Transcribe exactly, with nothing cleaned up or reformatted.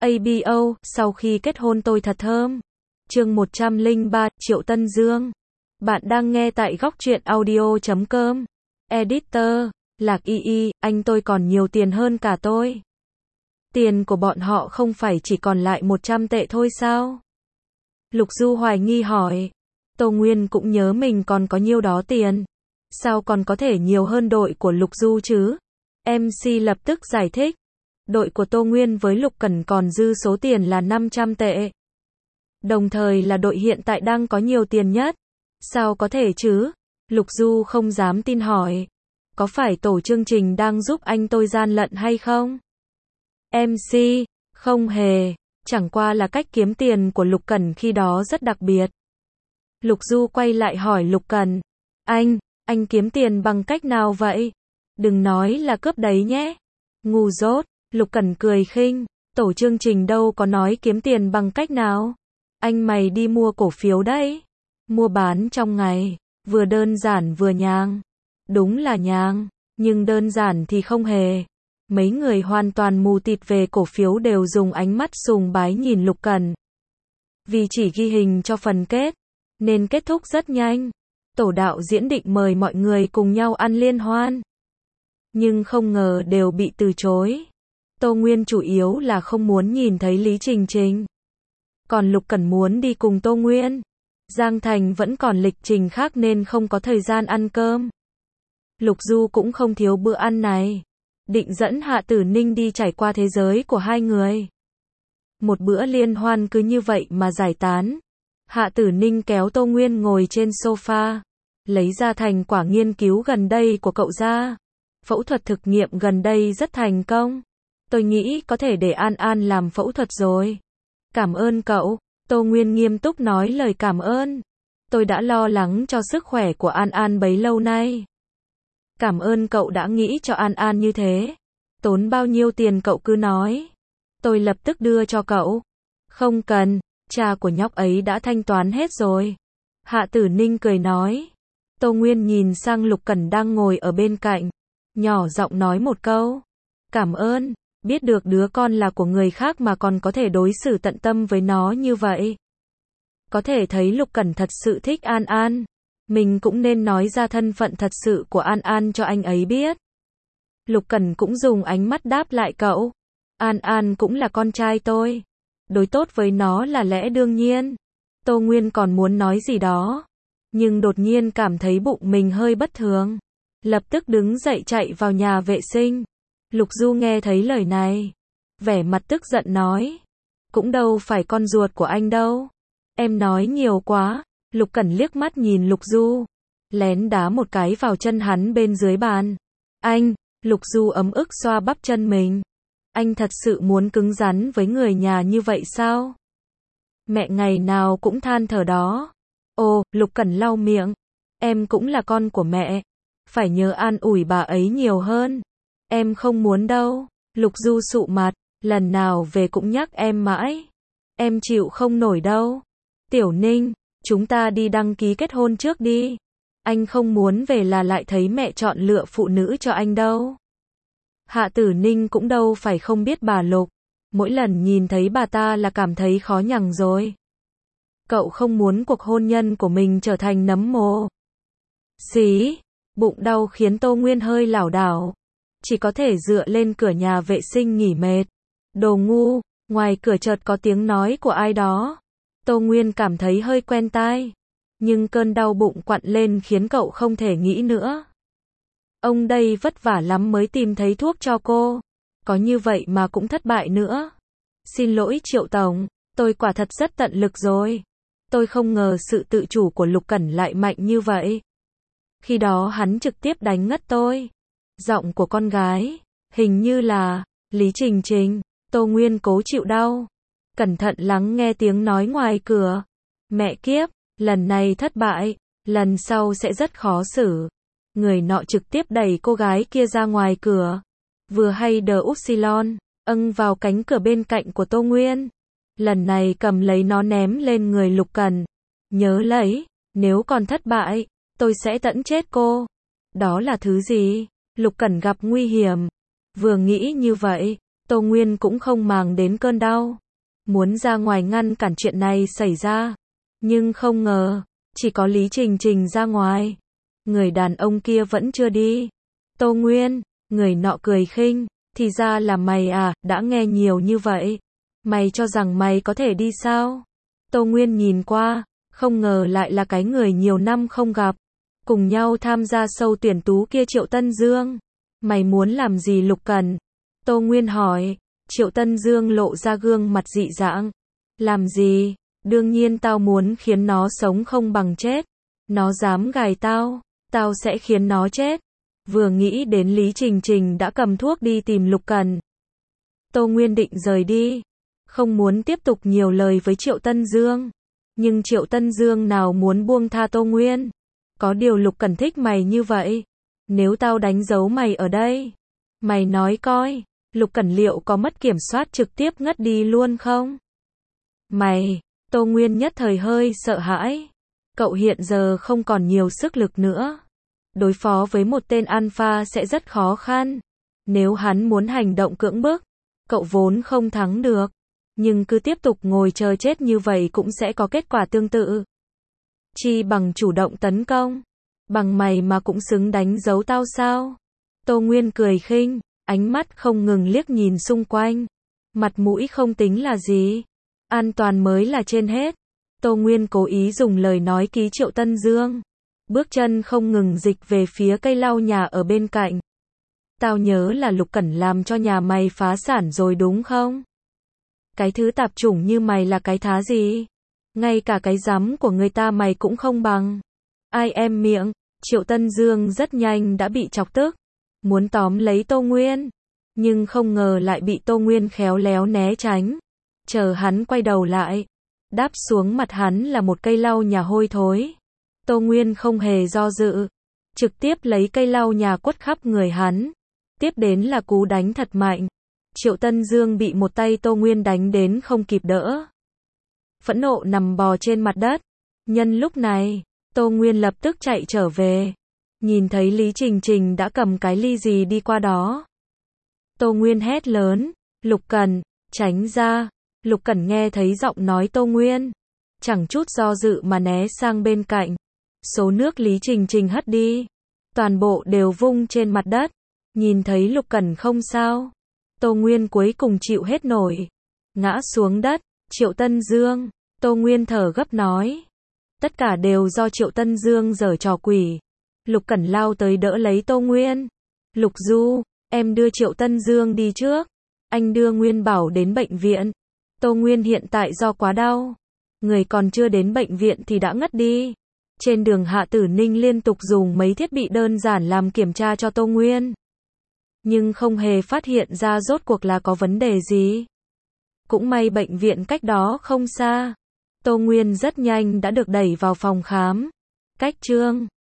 a bê o, sau khi kết hôn tôi thật thơm. Chương một trăm lẻ ba, Triệu Tân Dương. Bạn đang nghe tại góc truyện audio chấm com. Editor, Lạc Y Y, anh tôi còn nhiều tiền hơn cả tôi. Tiền của bọn họ không phải chỉ còn lại một trăm tệ thôi sao? Lục Du hoài nghi hỏi. Tô Nguyên cũng nhớ mình còn có nhiêu đó tiền. Sao còn có thể nhiều hơn đội của Lục Du chứ? em xê lập tức giải thích. Đội của Tô Nguyên với Lục Cẩn còn dư số tiền là năm trăm tệ. Đồng thời là đội hiện tại đang có nhiều tiền nhất. Sao có thể chứ? Lục Du không dám tin hỏi. Có phải tổ chương trình đang giúp anh tôi gian lận hay không? em xê, không hề. Chẳng qua là cách kiếm tiền của Lục Cẩn khi đó rất đặc biệt. Lục Du quay lại hỏi Lục Cẩn. Anh, anh kiếm tiền bằng cách nào vậy? Đừng nói là cướp đấy nhé. Ngu dốt. Lục Cẩn cười khinh. Tổ chương trình đâu có nói kiếm tiền bằng cách nào. Anh mày đi mua cổ phiếu đấy. Mua bán trong ngày. Vừa đơn giản vừa nhàng. Đúng là nhàng. Nhưng đơn giản thì không hề. Mấy người hoàn toàn mù tịt về cổ phiếu đều dùng ánh mắt sùng bái nhìn Lục Cẩn. Vì chỉ ghi hình cho phần kết, nên kết thúc rất nhanh. Tổ đạo diễn định mời mọi người cùng nhau ăn liên hoan. Nhưng không ngờ đều bị từ chối. Tô Nguyên chủ yếu là không muốn nhìn thấy Lý Trình Trình. Còn Lục Cẩn muốn đi cùng Tô Nguyên. Giang Thành vẫn còn lịch trình khác nên không có thời gian ăn cơm. Lục Du cũng không thiếu bữa ăn này. Định dẫn Hạ Tử Ninh đi trải qua thế giới của hai người. Một bữa liên hoan cứ như vậy mà giải tán. Hạ Tử Ninh kéo Tô Nguyên ngồi trên sofa. Lấy ra thành quả nghiên cứu gần đây của cậu ra. Phẫu thuật thực nghiệm gần đây rất thành công. Tôi nghĩ có thể để An An làm phẫu thuật rồi. Cảm ơn cậu. Tô Nguyên nghiêm túc nói lời cảm ơn. Tôi đã lo lắng cho sức khỏe của An An bấy lâu nay. Cảm ơn cậu đã nghĩ cho An An như thế. Tốn bao nhiêu tiền cậu cứ nói. Tôi lập tức đưa cho cậu. Không cần, cha của nhóc ấy đã thanh toán hết rồi. Hạ Tử Ninh cười nói. Tô Nguyên nhìn sang Lục Cẩn đang ngồi ở bên cạnh. Nhỏ giọng nói một câu. Cảm ơn, biết được đứa con là của người khác mà còn có thể đối xử tận tâm với nó như vậy. Có thể thấy Lục Cẩn thật sự thích An An. Mình cũng nên nói ra thân phận thật sự của An An cho anh ấy biết. Lục Cẩn cũng dùng ánh mắt đáp lại cậu. An An cũng là con trai tôi. Đối tốt với nó là lẽ đương nhiên. Tô Nguyên còn muốn nói gì đó. Nhưng đột nhiên cảm thấy bụng mình hơi bất thường. Lập tức đứng dậy chạy vào nhà vệ sinh. Lục Du nghe thấy lời này. Vẻ mặt tức giận nói. Cũng đâu phải con ruột của anh đâu. Em nói nhiều quá. Lục Cẩn liếc mắt nhìn Lục Du. Lén đá một cái vào chân hắn bên dưới bàn. Anh, Lục Du ấm ức xoa bắp chân mình. Anh thật sự muốn cứng rắn với người nhà như vậy sao? Mẹ ngày nào cũng than thở đó. Ồ, Lục Cẩn lau miệng. Em cũng là con của mẹ. Phải nhớ an ủi bà ấy nhiều hơn. Em không muốn đâu. Lục Du sụ mặt. Lần nào về cũng nhắc em mãi. Em chịu không nổi đâu. Tiểu Ninh, chúng ta đi đăng ký kết hôn trước đi. Anh không muốn về là lại thấy mẹ chọn lựa phụ nữ cho anh đâu. Hạ Tử Ninh cũng đâu phải không biết bà Lục. Mỗi lần nhìn thấy bà ta là cảm thấy khó nhằn rồi. Cậu không muốn cuộc hôn nhân của mình trở thành nấm mồ. Xí, bụng đau khiến Tô Nguyên hơi lảo đảo. Chỉ có thể dựa lên cửa nhà vệ sinh nghỉ mệt. Đồ ngu, ngoài cửa chợt có tiếng nói của ai đó. Tô Nguyên cảm thấy hơi quen tai. Nhưng cơn đau bụng quặn lên khiến cậu không thể nghĩ nữa. Ông đây vất vả lắm mới tìm thấy thuốc cho cô. Có như vậy mà cũng thất bại nữa. Xin lỗi Triệu Tổng, tôi quả thật rất tận lực rồi. Tôi không ngờ sự tự chủ của Lục Cẩn lại mạnh như vậy. Khi đó hắn trực tiếp đánh ngất tôi. Giọng của con gái, hình như là Lý Trình Trình. Tô Nguyên cố chịu đau. Cẩn thận lắng nghe tiếng nói ngoài cửa. Mẹ kiếp, lần này thất bại, lần sau sẽ rất khó xử. Người nọ trực tiếp đẩy cô gái kia ra ngoài cửa. Vừa hay đờ Upsilon, âng vào cánh cửa bên cạnh của Tô Nguyên. Lần này cầm lấy nó ném lên người Lục Cẩn. Nhớ lấy, nếu còn thất bại, tôi sẽ tận chết cô. Đó là thứ gì? Lục Cẩn gặp nguy hiểm. Vừa nghĩ như vậy, Tô Nguyên cũng không màng đến cơn đau, muốn ra ngoài ngăn cản chuyện này xảy ra, nhưng không ngờ, chỉ có Lý Trình Trình ra ngoài, người đàn ông kia vẫn chưa đi. Tô Nguyên, người nọ cười khinh, thì ra là mày à, đã nghe nhiều như vậy, mày cho rằng mày có thể đi sao? Tô Nguyên nhìn qua, không ngờ lại là cái người nhiều năm không gặp, cùng nhau tham gia sâu tuyển tú kia Triệu Tân Dương. Mày muốn làm gì Lục Cẩn? Tô Nguyên hỏi. Triệu Tân Dương lộ ra gương mặt dị dạng. Làm gì? Đương nhiên tao muốn khiến nó sống không bằng chết. Nó dám gài tao, tao sẽ khiến nó chết. Vừa nghĩ đến Lý Trình Trình đã cầm thuốc đi tìm Lục Cẩn, Tô Nguyên định rời đi, không muốn tiếp tục nhiều lời với Triệu Tân Dương. Nhưng Triệu Tân Dương nào muốn buông tha Tô Nguyên. Có điều Lục Cẩn thích mày như vậy. Nếu tao đánh dấu mày ở đây, mày nói coi, Lục Cẩn liệu có mất kiểm soát trực tiếp ngất đi luôn không? Mày, Tô Nguyên nhất thời hơi sợ hãi. Cậu hiện giờ không còn nhiều sức lực nữa. Đối phó với một tên alpha sẽ rất khó khăn. Nếu hắn muốn hành động cưỡng bức, cậu vốn không thắng được. Nhưng cứ tiếp tục ngồi chờ chết như vậy cũng sẽ có kết quả tương tự. Chi bằng chủ động tấn công. Bằng mày mà cũng xứng đánh dấu tao sao? Tô Nguyên cười khinh, ánh mắt không ngừng liếc nhìn xung quanh. Mặt mũi không tính là gì, an toàn mới là trên hết. Tô Nguyên cố ý dùng lời nói ký Triệu Tân Dương. Bước chân không ngừng dịch về phía cây lau nhà ở bên cạnh. Tao nhớ là Lục Cẩn làm cho nhà mày phá sản rồi đúng không? Cái thứ tạp chủng như mày là cái thá gì? Ngay cả cái rắm của người ta mày cũng không bằng. Ai em miệng, Triệu Tân Dương rất nhanh đã bị chọc tức. Muốn tóm lấy Tô Nguyên. Nhưng không ngờ lại bị Tô Nguyên khéo léo né tránh. Chờ hắn quay đầu lại. Đáp xuống mặt hắn là một cây lau nhà hôi thối. Tô Nguyên không hề do dự. Trực tiếp lấy cây lau nhà quất khắp người hắn. Tiếp đến là cú đánh thật mạnh. Triệu Tân Dương bị một tay Tô Nguyên đánh đến không kịp đỡ. Phẫn nộ nằm bò trên mặt đất. Nhân lúc này, Tô Nguyên lập tức chạy trở về. Nhìn thấy Lý Trình Trình đã cầm cái ly gì đi qua đó. Tô Nguyên hét lớn, Lục Cẩn, tránh ra. Lục Cẩn nghe thấy giọng nói Tô Nguyên, chẳng chút do dự mà né sang bên cạnh. Số nước Lý Trình Trình hất đi, toàn bộ đều vung trên mặt đất. Nhìn thấy Lục Cẩn không sao, Tô Nguyên cuối cùng chịu hết nổi, ngã xuống đất. Triệu Tân Dương, Tô Nguyên thở gấp nói. Tất cả đều do Triệu Tân Dương giở trò quỷ. Lục Cẩn lao tới đỡ lấy Tô Nguyên. Lục Du, em đưa Triệu Tân Dương đi trước. Anh đưa Nguyên Bảo đến bệnh viện. Tô Nguyên hiện tại do quá đau. Người còn chưa đến bệnh viện thì đã ngất đi. Trên đường Hạ Tử Ninh liên tục dùng mấy thiết bị đơn giản làm kiểm tra cho Tô Nguyên. Nhưng không hề phát hiện ra rốt cuộc là có vấn đề gì. Cũng may bệnh viện cách đó không xa. Tô Nguyên rất nhanh đã được đẩy vào phòng khám. Cách Trương